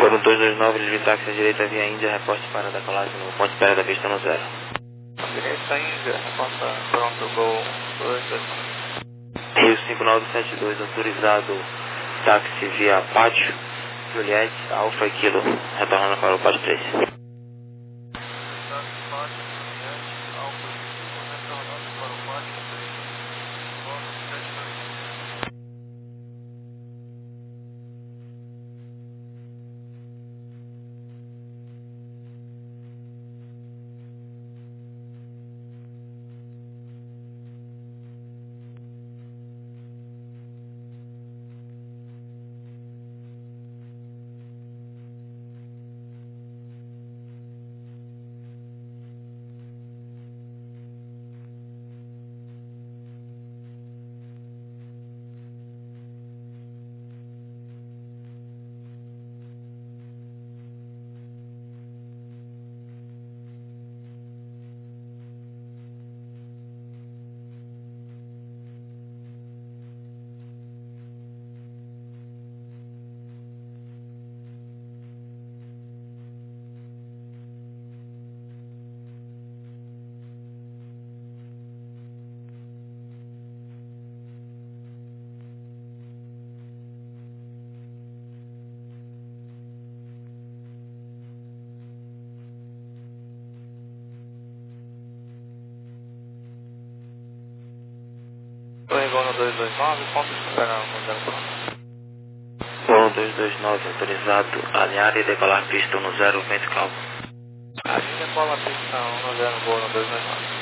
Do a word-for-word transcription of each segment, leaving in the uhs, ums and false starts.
Foram dois dois nove, livre táxi à direita via Índia, reporte para decolagem no ponto de espera da pista no zero. Direita Índia, reporta pronto, gol dois dois nove. Rio cinco nove sete dois, autorizado táxi via Pátio, Juliette, Alfa e Kilo, retornando para o Pátio três. Oi, gol no dois dois nove, ponto esperando no zero pronto. Gol dois dois nove, autorizado alinhar e decolar pista no zero, vento calmo. Alinha bola pista um no zero, gol no dois dois nove.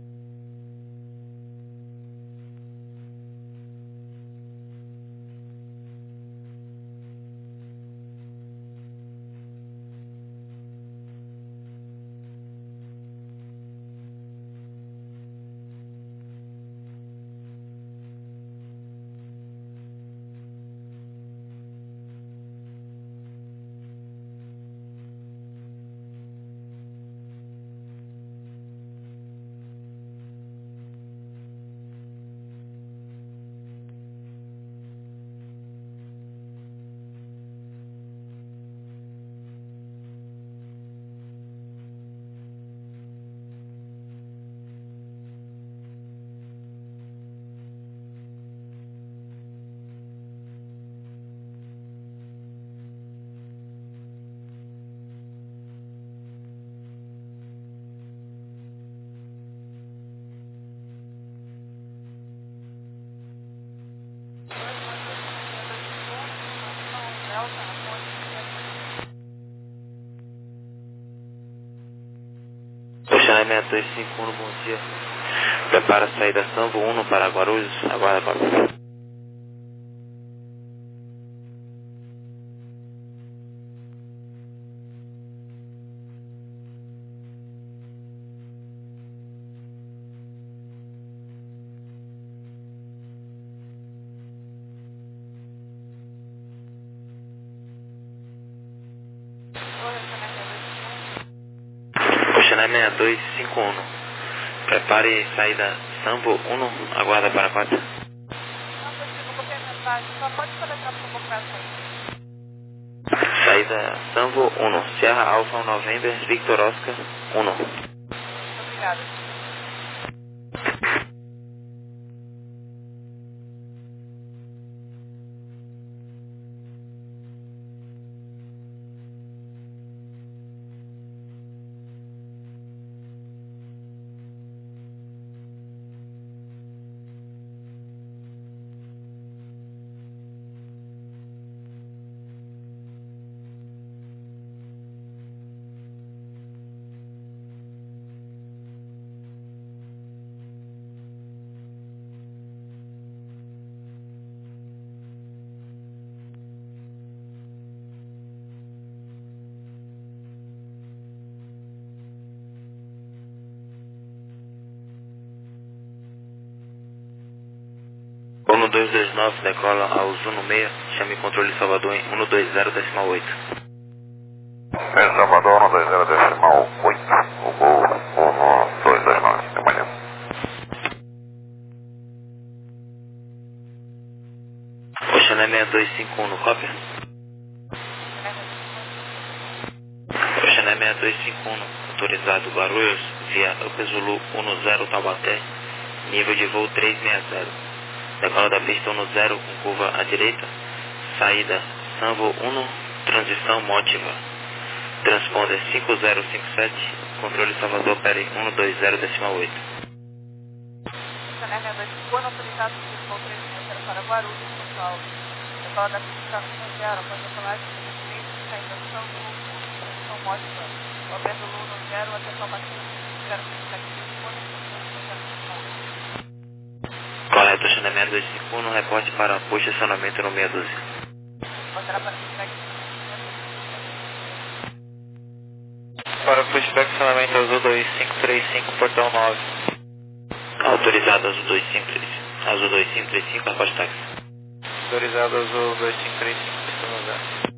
Oceané seis dois cinco um, bom dia. Prepara a saída Sambo um para Guarulhos, aguarda para... Oceané seis dois cinco um. Prepare saída Sambo um, aguarda para quatro. Não consigo copiar mensagem, só pode soletrar para comprar essa. Saída Sambo um, Sierra Alfa November, Victor Oscar um. Obrigada. um dois dois nove, decola ao Zuno seis, chame controle Salvador em um dois zero decimal oito. É Salvador um dois zero decimal oito, o gol um dois dois nove, de manhã. Oceané seis dois cinco um, no cópia? dois cinco um, autorizado Guarulhos, via Up Zulu um zero Taubaté, nível de voo trezentos e sessenta. Decola da pista um zero com curva à direita, saída Sambo um, transição Mótiva. Transponder cinco zero cinco sete, controle Salvador Peri um dois zero decimal oito. Funcionário dois cinco um, autorizado por voo trezentos e sessenta para Guarulhos, São Paulo. Decola da pista um zero, após a colagem de direito, saída Sambo um, transição Mótiva. Opé Zulu um zero, até Taubaté zero cinco sete, controle zero decimal oito. Correto, Xanamero dois cinco um, reporte para posicionamento no meia dúzia. Reportará para feedback. Para pushback, funcionamento Azul dois cinco três cinco, portão nove. Autorizado Azul dois cinco três cinco, Azul dois cinco três cinco, após táxi. Autorizado Azul dois cinco três cinco, portão zero.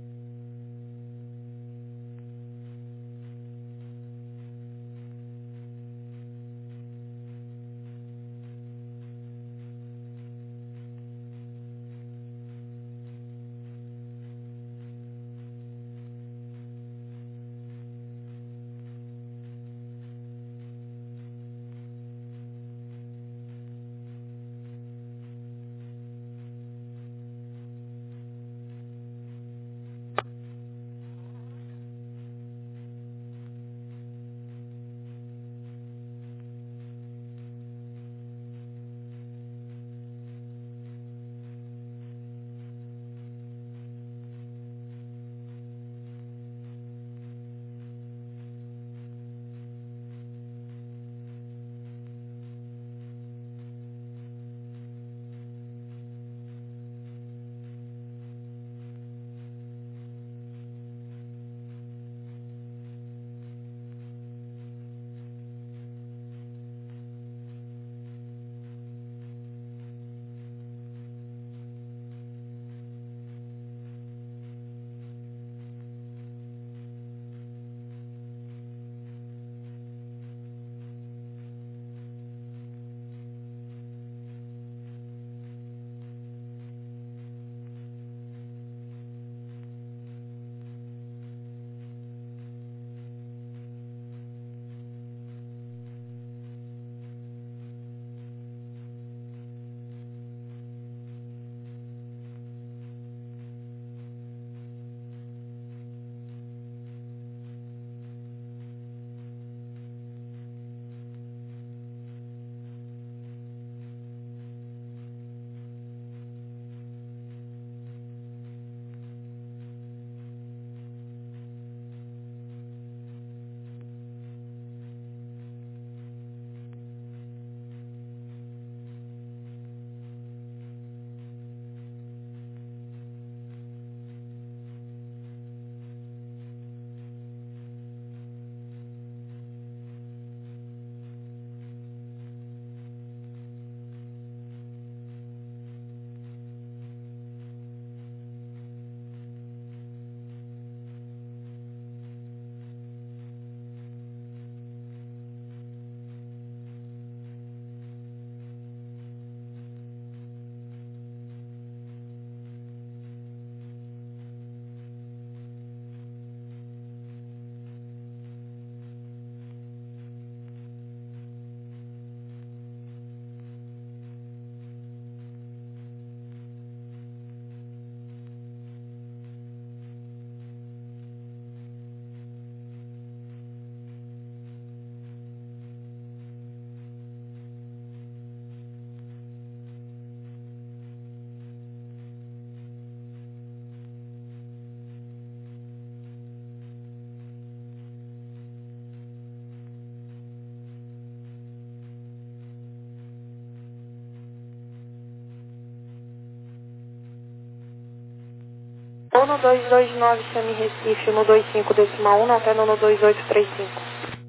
Ou no dois dois nove Chame Recife, no dois cinco decimal um, até no dois oito três cinco.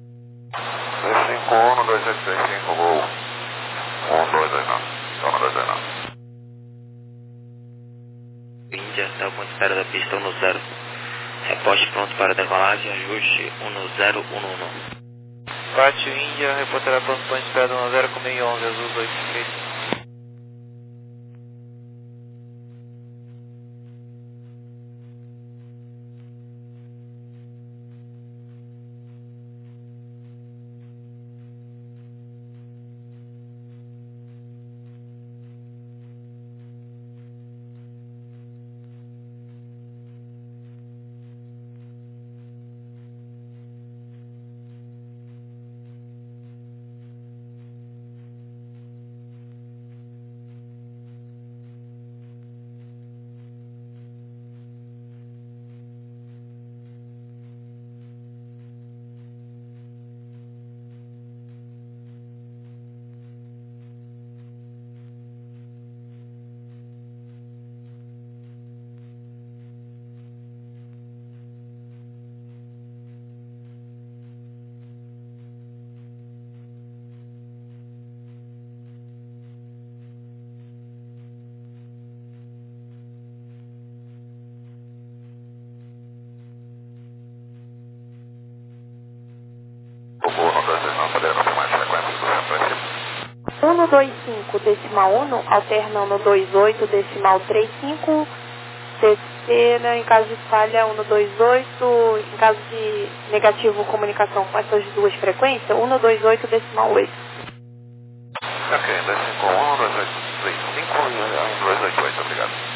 dois cinco um no dois oito três cinco, voo um dois dois nove, zona dois dois nove. Índia, está com espera da pista um zero. Reposte pronto para decolagem, ajuste um zero um um. Pátio Índia, reportará pronto para espera do um zero com meio onze, Azul dois cinco três cinco. dois cinco decimal um, alterna um dois oito decimal trinta e cinco, terceira, em caso de falha um dois oito, em caso de negativo comunicação com essas duas frequências, um dois oito decimal oito. Ok, dois cinco um, dois oito três cinco e um dois oito oito, obrigado.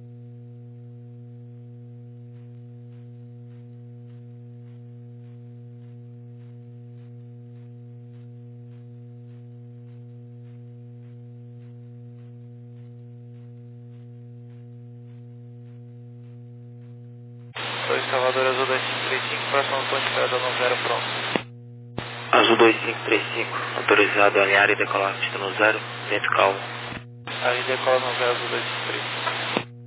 dois Salvador Azul dois cinco três cinco, próximo ponto de esperada no zero, pronto. Azul dois cinco três cinco, autorizado a alinhar e decolar pista no zero, vento calmo. Aí decola no zero Azul dois cinco três cinco.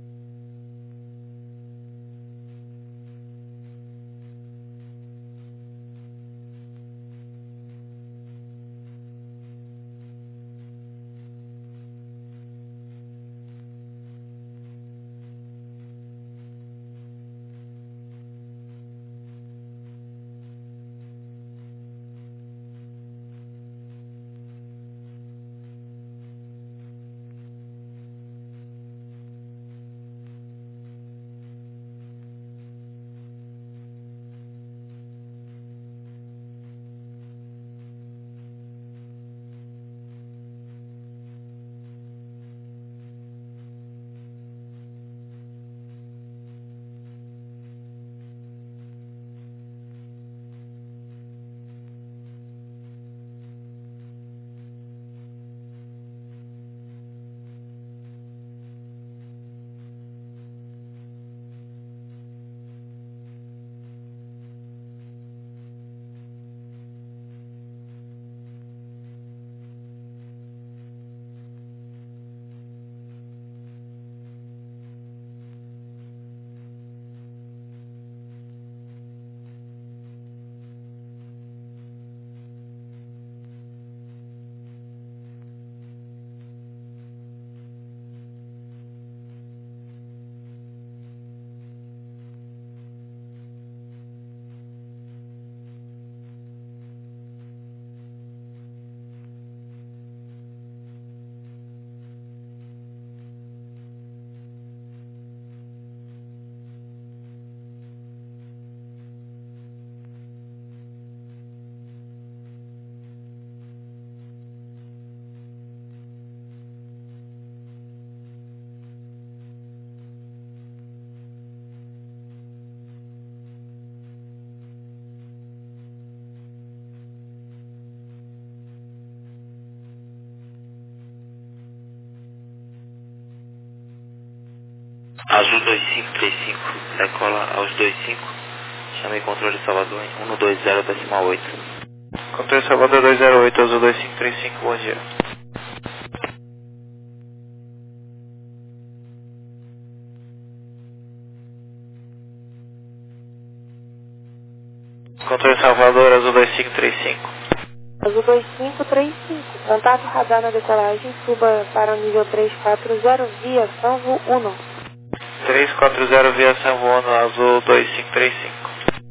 Azul dois cinco três cinco, decola aos dois cinco, chamei controle de Salvador em um dois zero decimal oito. Controle Salvador dois zero oito, Azul dois cinco três cinco, bom dia. Controle Salvador, Azul dois cinco três cinco. Azul dois cinco três cinco, contato radar na decolagem, suba para o nível três quatro zero via Sanvo um. três quatro zero via Sanvo um, Azul dois cinco três cinco.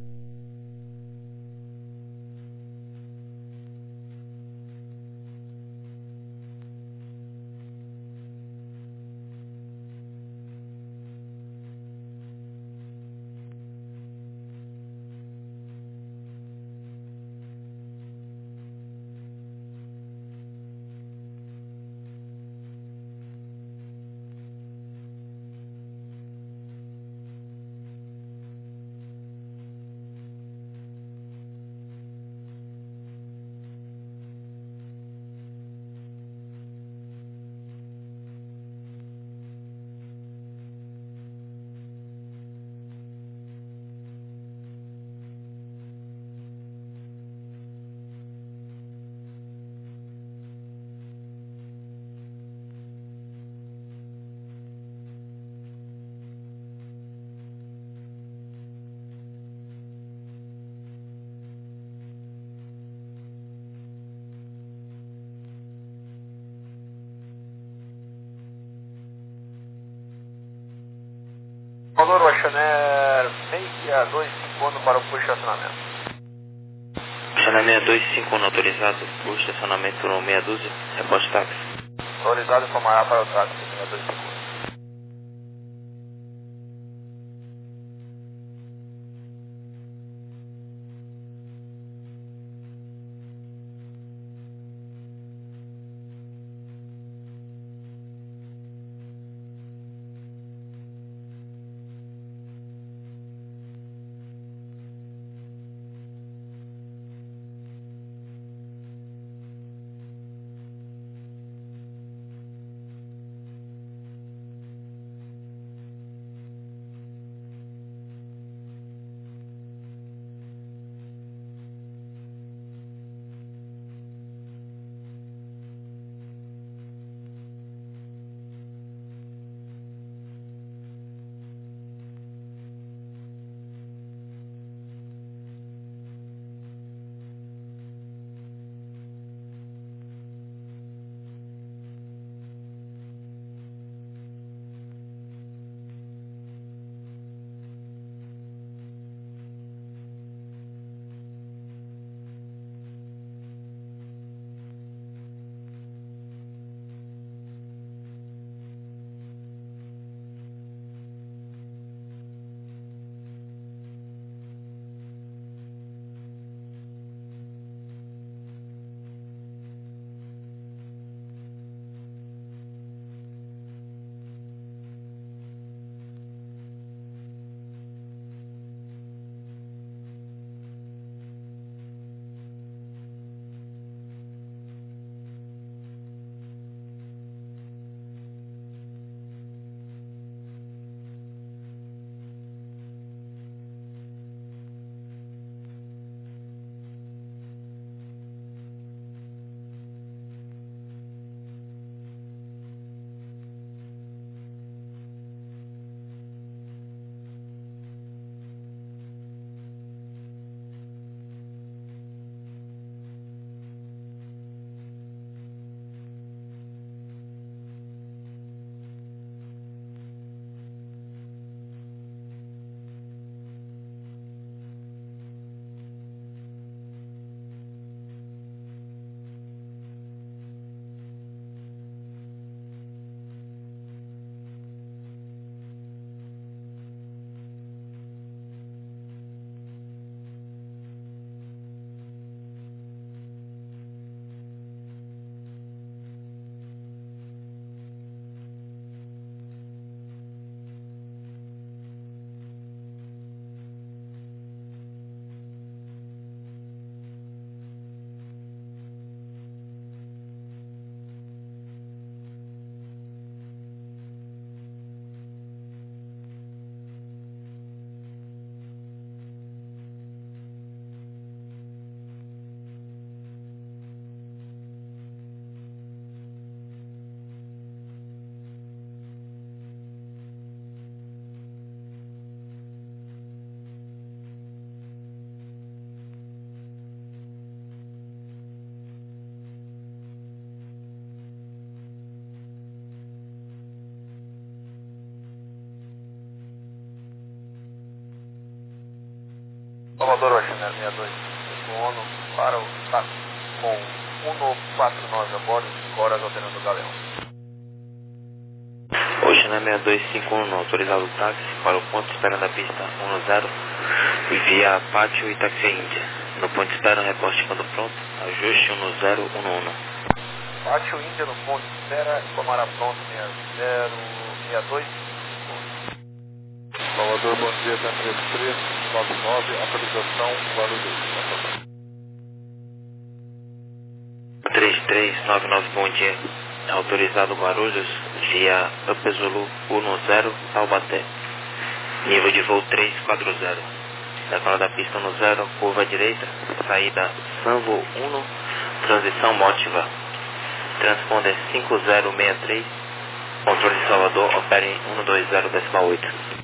Salvador, Oceaner seis dois cinco um para o posto de estacionamento. Oceaner seis dois cinco um autorizado, por estacionamento meia dúzia, reposte táxi. Autorizado informará para o táxi seis dois cinco. Salvador Oceaner sessenta e dois, ONU para o táxi com cento e quarenta e nove a bordo, cinco horas alterando o galeão. Oceaner sessenta e dois cinco um, autorizado o táxi para o ponto de espera da pista dez, via Pátio e Taxi Índia. No ponto de espera, reporte quando pronto, ajuste dez onze. Pátio Índia no ponto de espera, informará pronto sessenta e dois. Salvador, bom dia, três três nove nove, autorização, Guarulhos. três três nove nove, bom dia. Autorizado Guarulhos, via Upper Zulu dez, Taubaté. Nível de voo trezentos e quarenta. Decola da pista dez, curva à direita, saída Sanvo um, transição Motiva. Transponder cinco zero seis três, controle de Salvador, opere em cento e vinte decimal oito.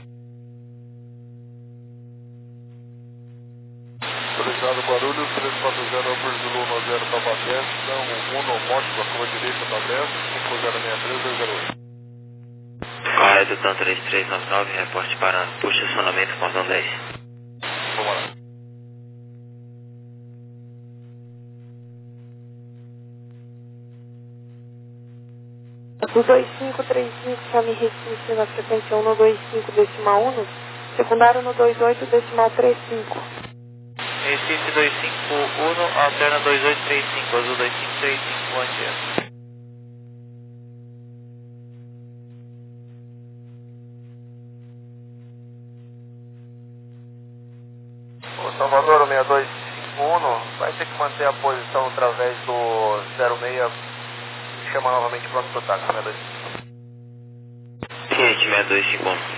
Autorizado Guarulhos, trezentos e quarenta, Upper Zulu dez, Taubaté, Sanvo um, Motiva, curva direita da dez, cinco zero seis três dois zero oito. Correto, TAM três três nove nove, reporte para posicionamento Cordão dez. Vamos lá. do dois cinco três cinco, chame Recife na frequência um no dois cinco decimal um, secundário no dois oito decimal trinta e cinco. Recife dois cinco um, alterna dois oito três cinco, azul dois cinco três cinco, bom dia. Salvador, o seis dois cinco um vai ter que manter a posição através do zero seis e chamar novamente pronto para o táxi, seis dois cinco um. Ciente, seis dois cinco um.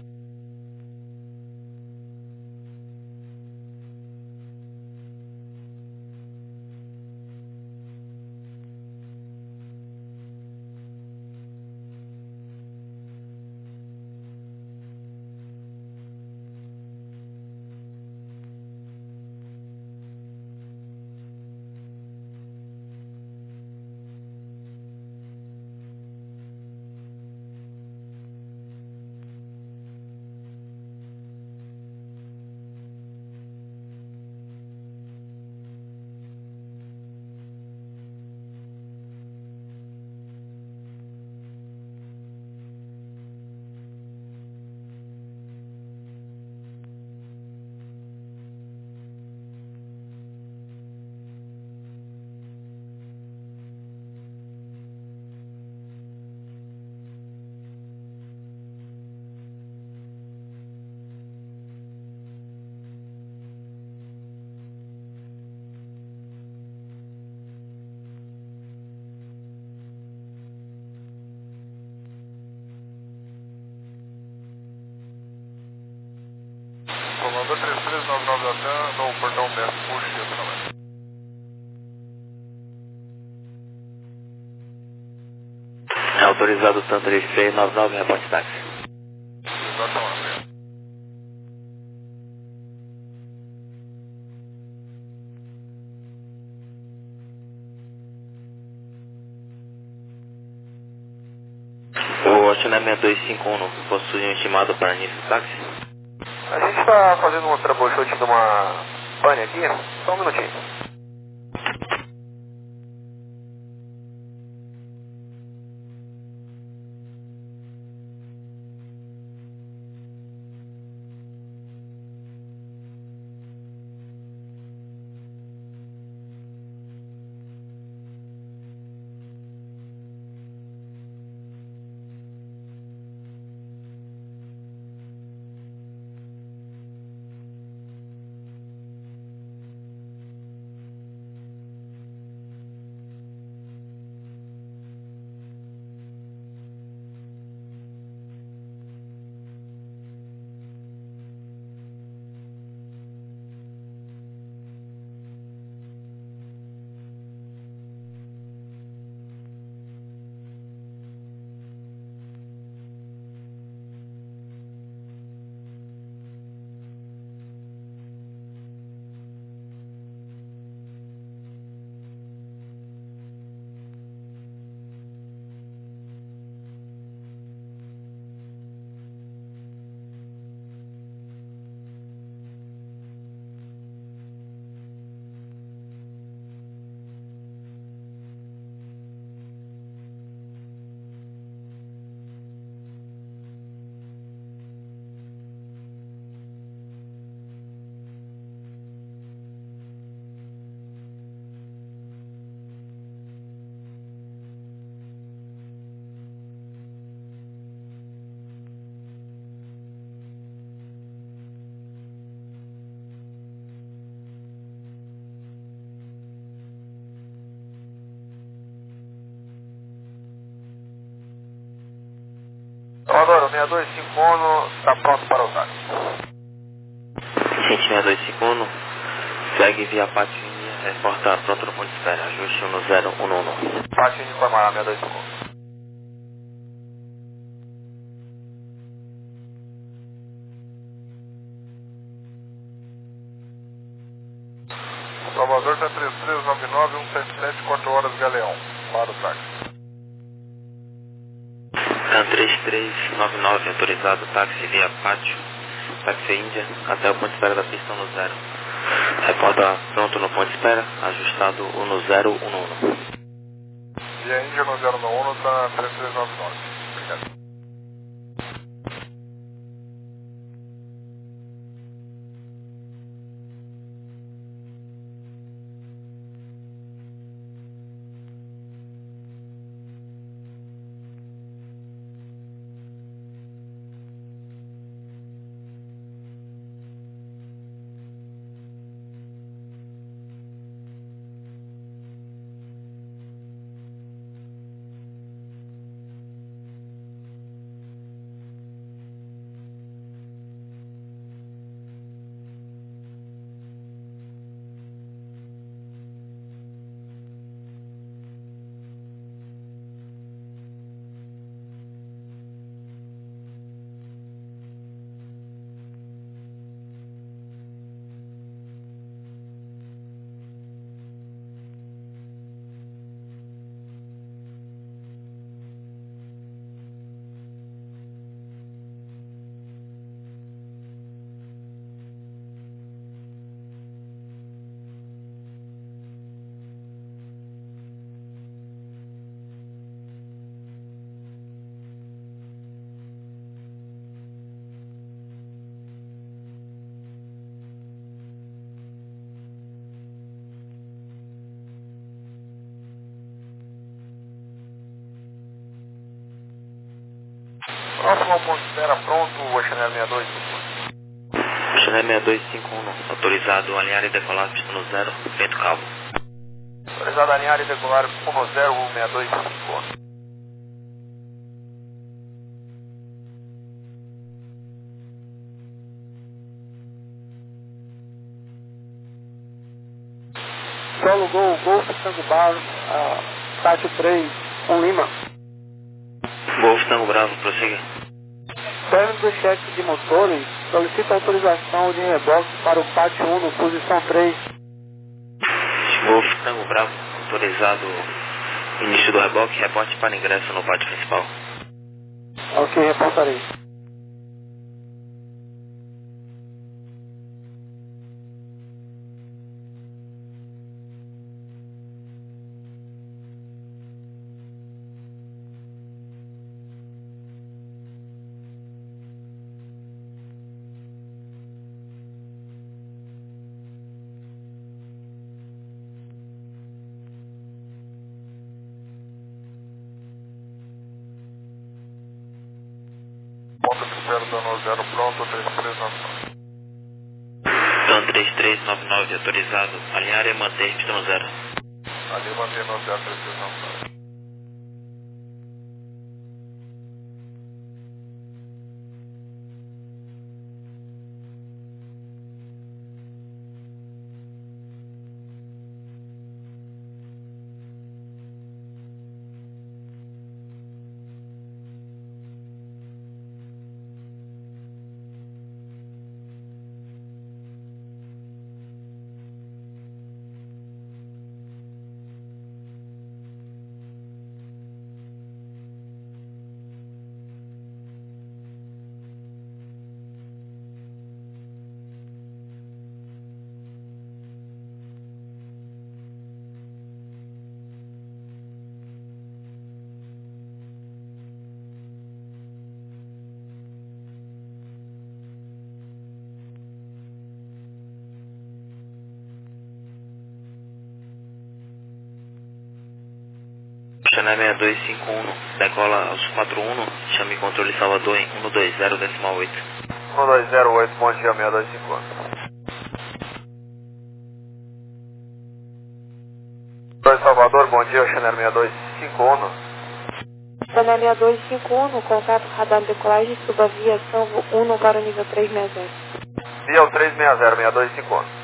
Salvador três três nove nove Latam, no portão dez, puxa esse número. É autorizado tanto três três nove nove, reporte táxi. Exatamente. O Oceané seis dois cinco um possui um estimado para início do táxi? A gente está fazendo um troubleshoot de uma pane aqui, só um minutinho. Salvador, o seis dois cinco um está pronto para o táxi. Ciente seis dois cinco um, segue via Pátio Índia, reporta pronto no ponto de espera, ajuste um zero um um. Pátio Índia informar, seis dois cinco um. Salvador está três três nove nove um sete sete, quatro horas Galeão, para o táxi. Can três três nove nove, autorizado táxi via Pátio, táxi Índia, até o ponto de espera da pista no zero. Reporta pronto no ponto de espera, ajustado no zero um um. Via Índia no zero nove um, tá três três nove nove. Obrigado. Próximo ponto de espera pronto, o Chanel sessenta e dois cinquenta e um. Chanel sessenta e dois cinquenta e um, autorizado a alinhar e decolar pista no zero, vento calmo. Autorizado a alinhar e decolar um zero sessenta e dois cinquenta e um. Solo Gol, Golf Tango Bravo, uh, Tátil três, com Lima. Golf Tango Bravo, prossiga. Término do cheque de motores, solicita autorização de reboque para o pátio um no posição três. Golf Tango Bravo, autorizado início do reboque, reporte para ingresso no pátio principal. Ok, reportarei. Ponto de espera dando zero pronto, três três nove nove. Dan três três nove nove, autorizado alinhar e manter pista no zero. Ali mantendo o zero três três nove nove. Chanel sessenta e dois cinquenta e um, decola aos quatro um, chame controle Salvador em cento e vinte decimal oito. um dois zero oito, bom dia, sessenta e dois cinquenta. Oi, Salvador, bom dia, Chanel sessenta e dois cinquenta e um. Chanel sessenta e dois cinquenta e um, contato radar de decolagem, suba via São um para o nível trezentos e sessenta. Via o trezentos e sessenta, sessenta e dois cinquenta.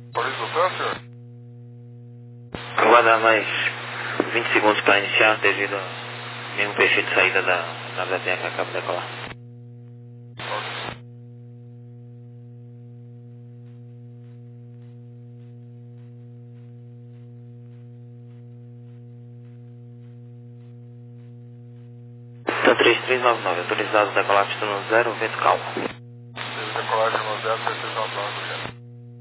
Polícia do céu, senhor? Aguardar mais vinte segundos para iniciar devido ao mesmo perfil de saída da nave da Terra que acaba de decolar. Então três três nove nove, autorizado decolar pista no zero, vento calmo. Decolagem no zero, três três nove nove, obrigado.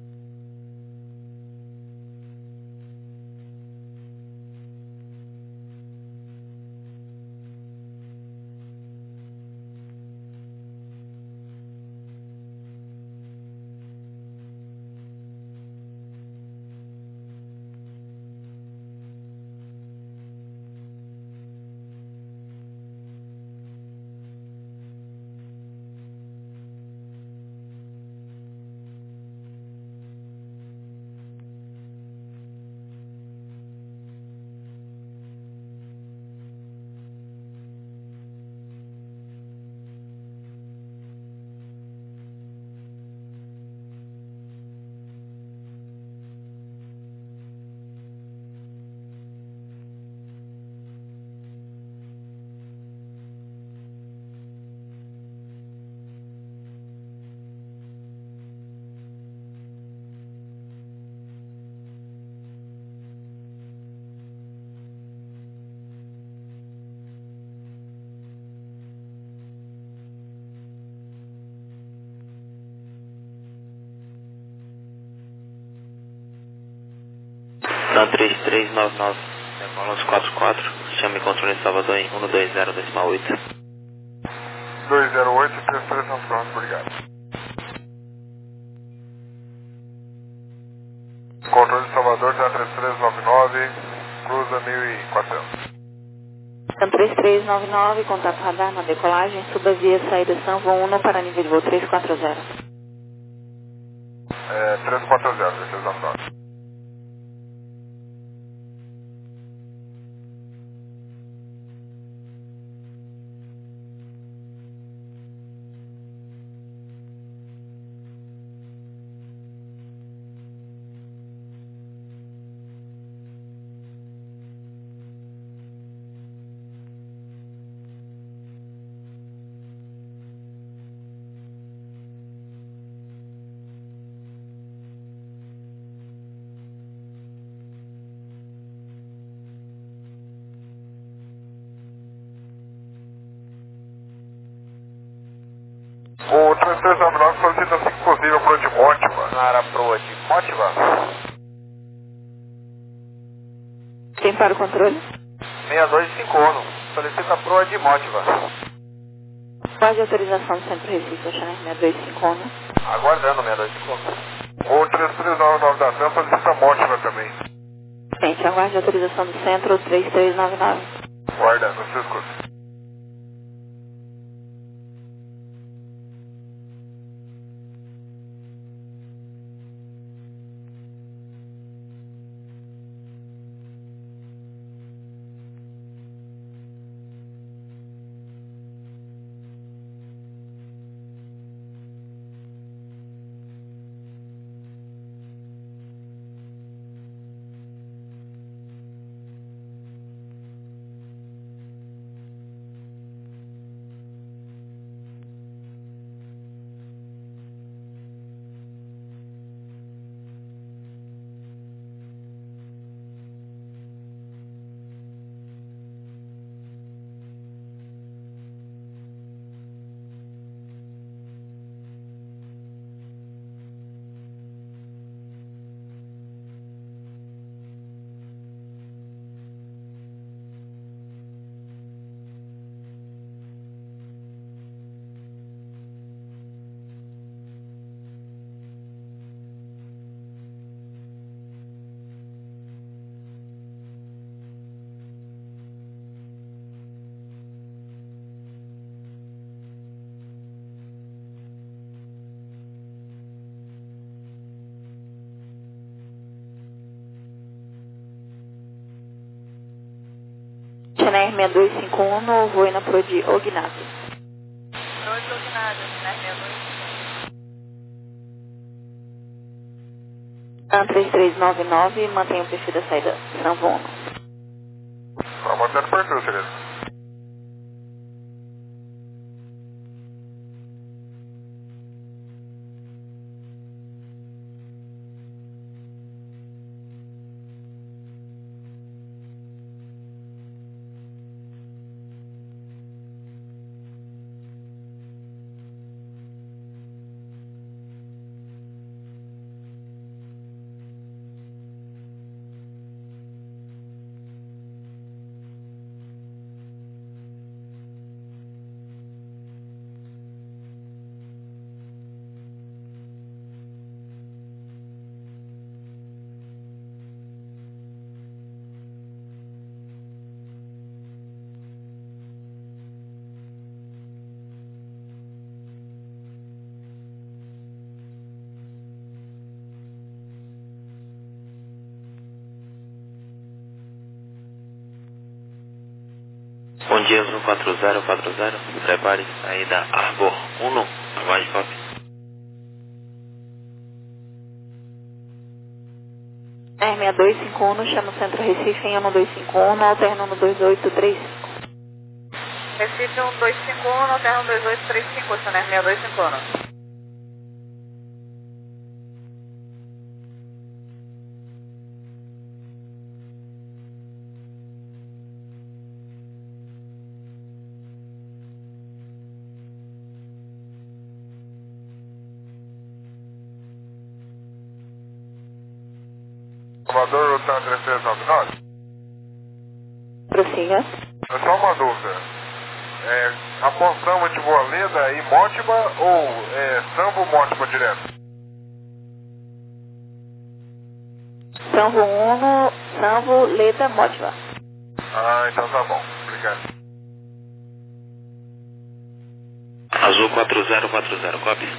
Então três três nove nove, decola uns quatro quatro, chame controle de Salvador em um dois zero decimal oito. dois zero oito, três três nove nove, obrigado. Controle de Salvador, três três nove nove, cruza mil e quatrocentos. Então três três nove nove, contato radar na decolagem, suba via saída São João um para nível de voo três quatro zero. É, três quatro zero, três três nove nove. O três três nove nove solicita assim que possível pro de Mótiva. Na área proa de Mótiva. Quem para o controle? seis dois cinco um. Solicita proa de Mótiva. Quase autorização do Centro Recife, Chanel seis dois cinco um. Aguardando seis dois cinco um. O três três nove nove da Sam solicita Mótiva também. Gente, aguarde a autorização do Centro três três nove nove. Guarda, no seu escudo. Chanel seis dois cinco um, no voo na proa de Ognato. Proa de Ognato, Chanel seis dois cinco um. TAM três três nove nove, mantenha o perfil da saída Sanvo um. Tá mantendo o perfil, Serena. Bom dia, Azul quatro zero quatro zero, prepare saída Arbor um, aguarde copy. R seis dois cinco um, chama o Centro Recife em um dois cinco um, alterna um dois oito três cinco. Recife um dois cinco um, alterna um dois oito três cinco, esse é R seis dois cinco um. Salvador, o TAM três três nove nove. Prossiga. É só uma dúvida. É, apostamos de Voaleda e Mótima ou é Sanvo Mótima direto? Sanvo um, Sanvo, Leda, Mótiva. Ah, então tá bom. Obrigado. Azul quatro zero quatro zero, copy.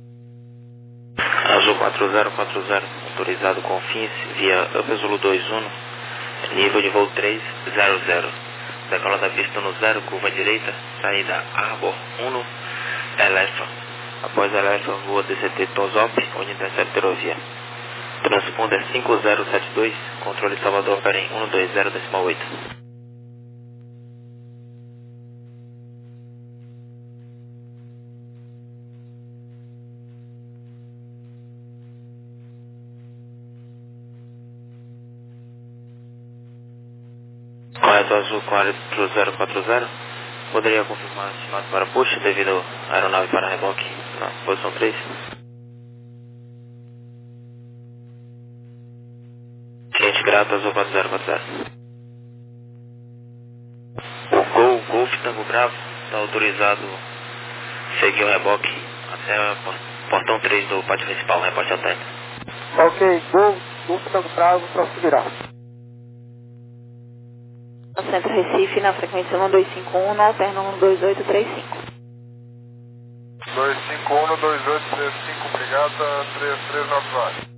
Azul quatro zero quatro zero, autorizado com fins via Up Zulu dois um, nível de voo três zero zero. Decola da pista no zero, curva direita, saída Arbor um, Elefa. Após Elefa, voa D C T Tosop, onde intercepta rodovia. Transponder cinco zero sete dois, controle Salvador opera em um dois zero oito. Correto, Azul quatro zero quatro zero. Poderia confirmar estimado para push devido à aeronave para reboque na posição três? Cliente grato, Azul quatro zero quatro zero. O Gol, Golf Tango Bravo, está autorizado seguir o reboque até o portão três do pátio principal, reporte ao técnico. Ok, Gol, Gol Tango Bravo, prosseguirá. No Centro Recife, na frequência um dois cinco um, alterna um dois oito três cinco. dois cinco um, dois oito três cinco, Brigada três três nove nove.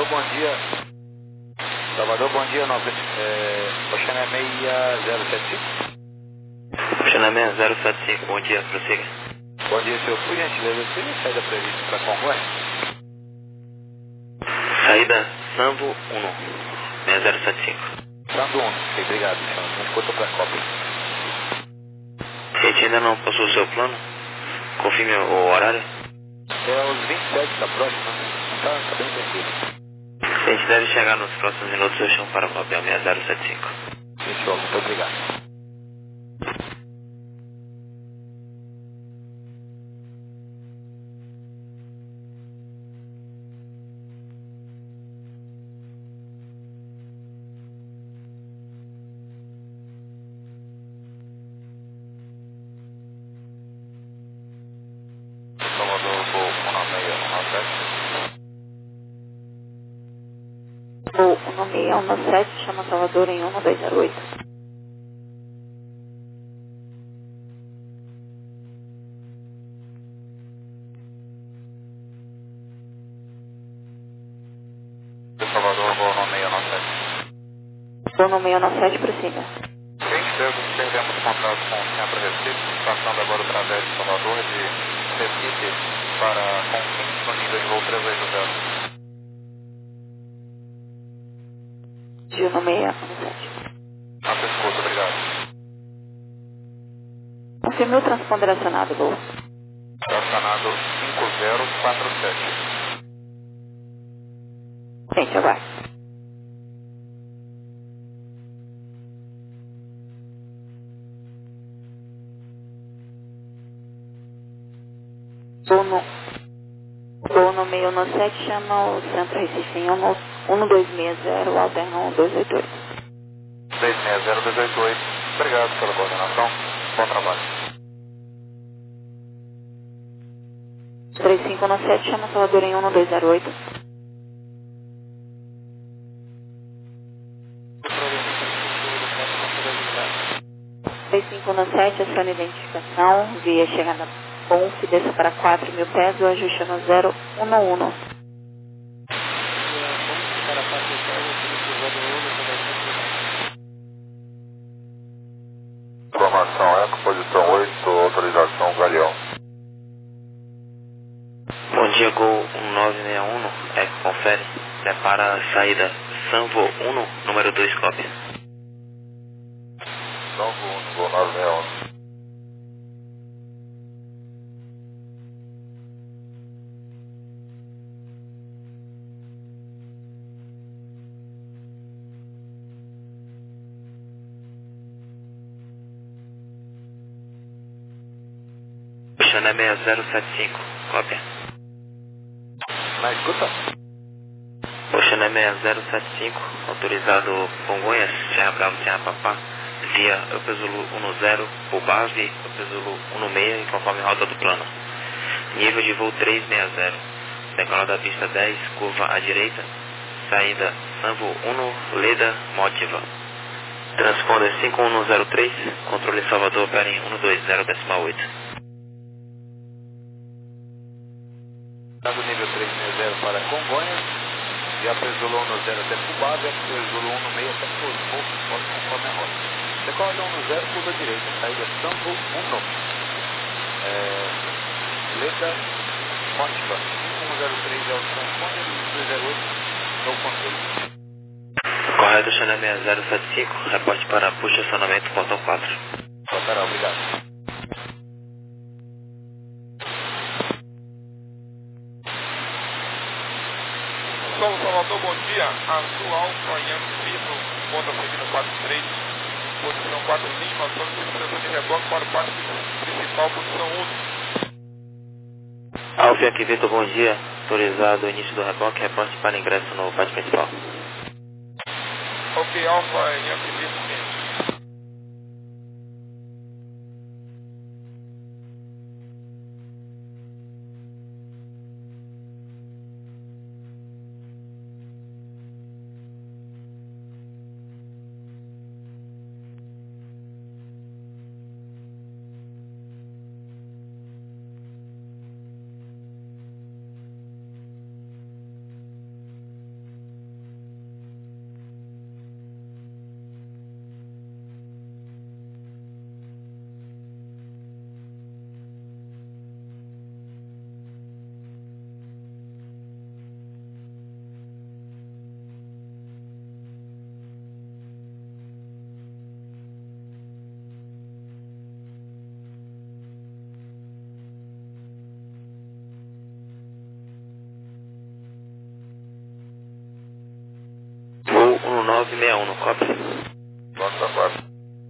Salvador, bom dia. Salvador, bom dia, nove, é, Oxané seis zero sete cinco. Oxané seis zero sete cinco, bom dia, prossiga. Bom dia, senhor. Por gentileza, seria a saída prevista para Congonhas? Saída Sambo um, seis zero sete cinco. Sambo um, ok, obrigado, senhor. Não escuta para cópia. A gente ainda não passou o seu plano? Confirme o horário? É os vinte e sete da próxima, tá, tá bem tranquilo. A gente deve chegar nos próximos minutos, eu chamo para o papel seis zero sete cinco. Fechou, muito obrigado. Salvador, voo um nove seis um sete. Voo um seis um sete, chama Salvador em um dois zero oito. Salvador, voo um seis um sete. Voo no seis um sete, prossiga. Quem deve perdemos contato com o centro Recife, passando agora através de Salvador, de Recife para Confins, no nível de voo três oito zero. Gil no seis um sete. Na sua escuta, obrigado. Confirme o transponder acionado, voo. Tracionado cinco zero quatro sete. Gente, aguarde. Voo no, voo no seis um sete, chama o centro Recife em um dois seis zero, alterna um dois oito oito. seis seis zero dois oito oito. Obrigado pela coordenação. Bom trabalho. três cinco um sete, chama Salvador em um dois zero oito. três cinco um sete, aciona a identificação, via chegada Conf, desça para quatro mil pés, o ajuste no zero um um. Informação Eco, posição oito, autorização Galeão. Bom dia, Gol um nove seis um, é, confere, prepara a saída Sambo um, número dois, cópia. Sambo um, voo nove seis um. Oxané seis zero sete cinco, cópia. Na escuta? Oxané seis zero sete cinco, autorizado Congonhas, Serra Bravo, Serra Papá, via Upper Zulu um zero, por base Upper Zulu um seis, conforme rota do plano. Nível de voo três seis zero, decolar da pista dez, curva à direita, saída Sambo um, Leda, Motiva. Transponder cinco um zero três, controle Salvador, opera em um dois zero decimal oito. Dando nível três seis zero para Congonhas, e a Zulu um zero até Cubá, e a Zulu um seis até Cosmo, conforme a rota. Decola da um zero, curva direita, saída Sambo um. É, Leda, Motiva, cinco um zero três é o transponder, e dois zero oito é o controle. Correto, Oxané seis zero sete cinco, reporte para puxa acionamento, portão quatro. Lateral, obrigado. São Salvador, bom dia. Azul Alfa Yankee Vivo, ponta seguida quatro três, posição quatro Lima, solicitação de reboque para o pátio principal, posição um. Alfa Yankee Vitor, bom dia. Autorizado o início do reboque, reporte para ingresso no pátio principal. Ok, Alfa Yankee Vivo, sim. nove seis um, copy. Nota quatro.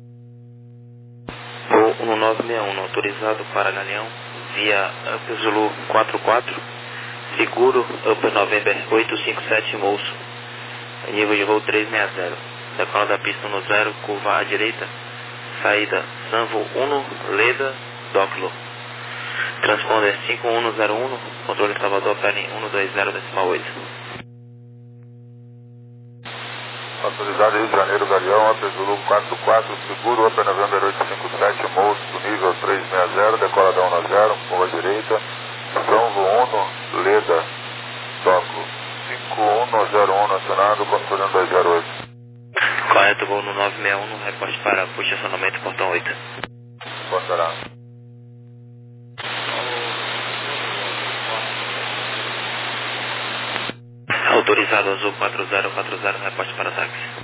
Voo um nove seis um, autorizado para Galeão, via Upper Zulu quatro quatro, seguro Upper November oito cinco sete, Moço, nível de voo três seis zero, decola da pista um zero, curva à direita, saída Sanvo um, Leda, Doclo. Transponder cinco um zero um, controle Salvador, Penny um dois zero decimal oito. Autorizado Rio de Janeiro, Galeão, Upper Zulu quatro quatro, seguro Upper November oito cinco sete, Moço, nível três seis zero, decola da um zero, curva à direita, Sanvo um, Leda, Doclo. cinco um zero um acionado, controle um dois zero oito. Correto, voo no nove seis um, reporte para posicionamento portão oito. Portará. Autorizado Azul quatro zero quatro zero, reporte para táxi.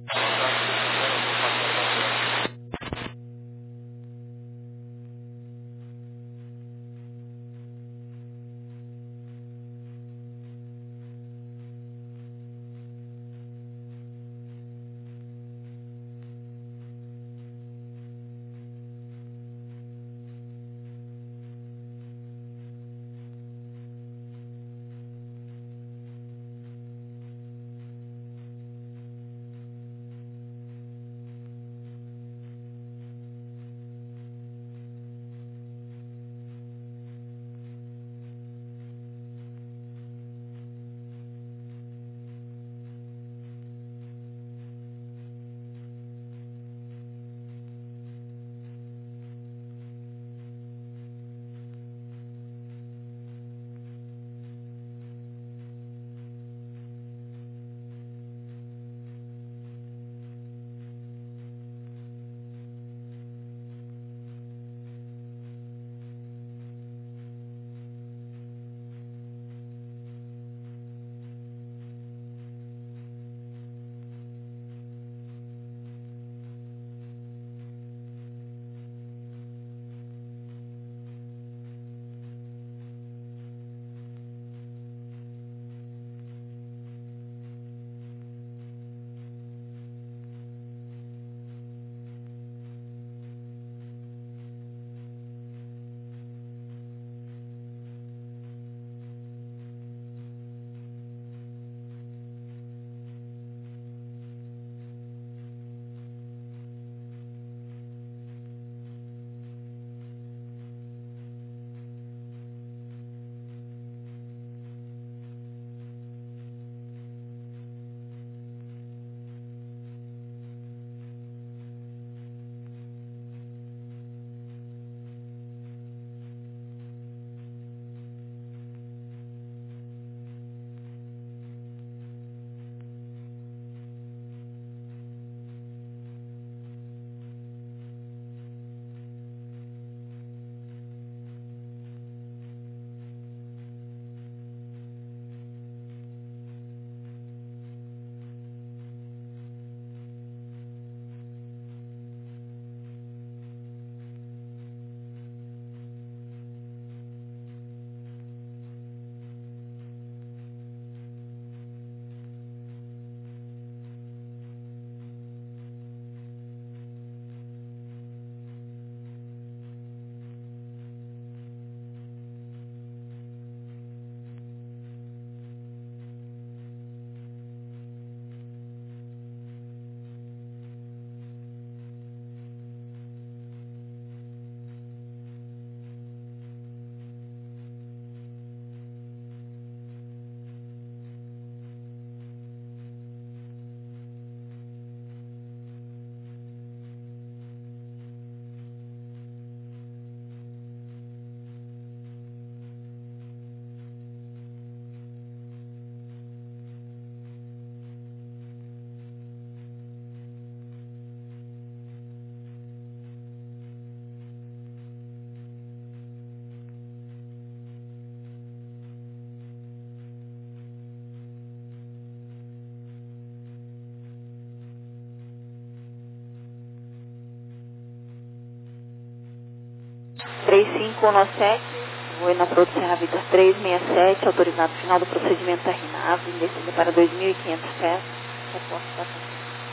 três cinco um sete, voo na Proto Serra Vitor três seis sete, autorizado final do procedimento da RINAV, descida para dois mil e quinhentos pés, reporte da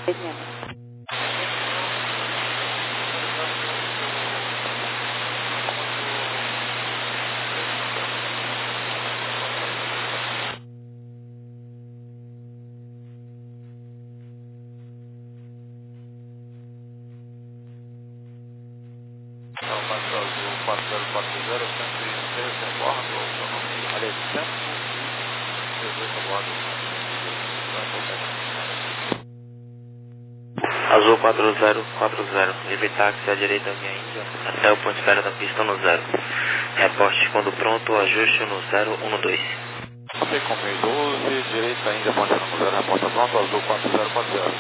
três meia. quatro zero quatro zero, cento e treze a bordo, aliás, cento e dezoito a bordo. Azul quatro zero quatro zero, livre táxi à direita via Índia, até o ponto de espera da pista no zero. Reporte quando pronto, ajuste no zero um dois. Ok, com meio doze, direita Índia, ponte no zero, reporta pronto, azul quatro zero quatro zero.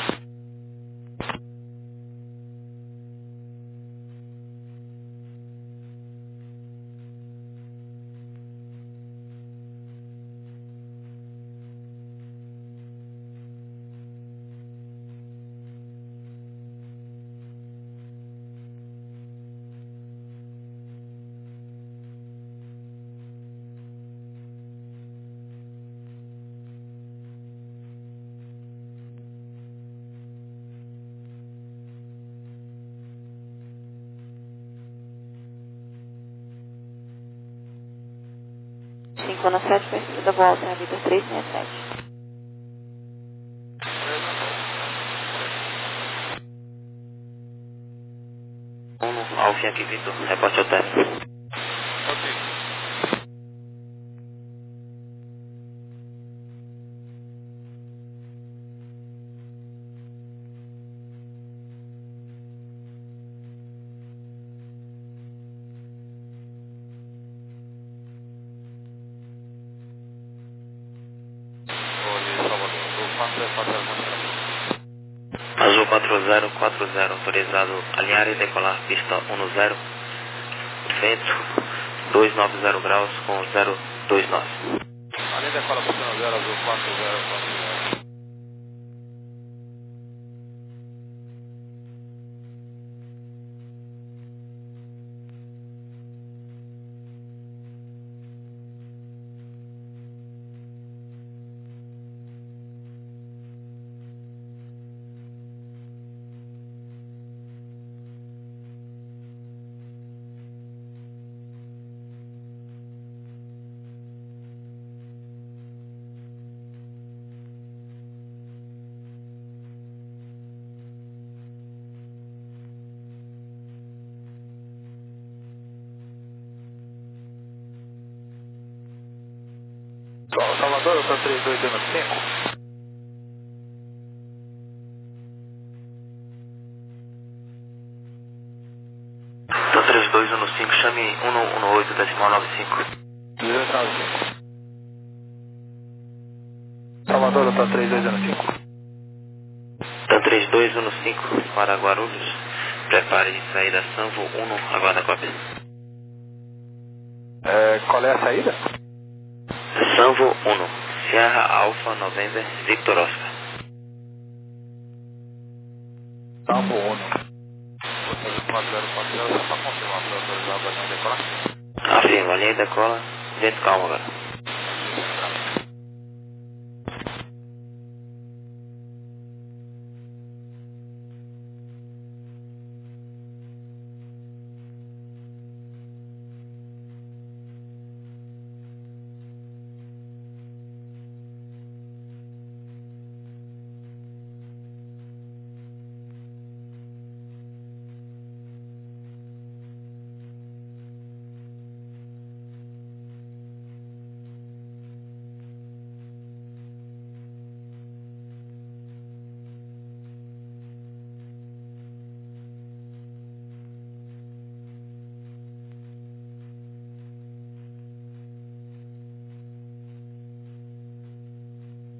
cinco no sete, precisa da volta, a vida três seis sete. um, Alfa aqui, Vitor, reporte ao término. Ok. Azul quatro zero quatro zero, autorizado alinhar e decolar pista um zero, vento duzentos e noventa graus com zero dois nove. Além decola pista no zero, azul quatro zero quatro zero. Salvador, eu estou três dois zero cinco. Então três dois um cinco, chame um um oito decimal nove cinco. duzentos e noventa e cinco. Salvador, eu estou três dois zero cinco. Então três dois um cinco para Guarulhos. Prepare saída Sanvo um, aguarda a cópia. É, qual é a saída? Sanvo um, Sierra Alpha November Victor Oscar. Salvo um. quatro zero quatro zero, só para confirmar, foi autorizado a linha decolar? Afirma, linha decola, vento calmo agora.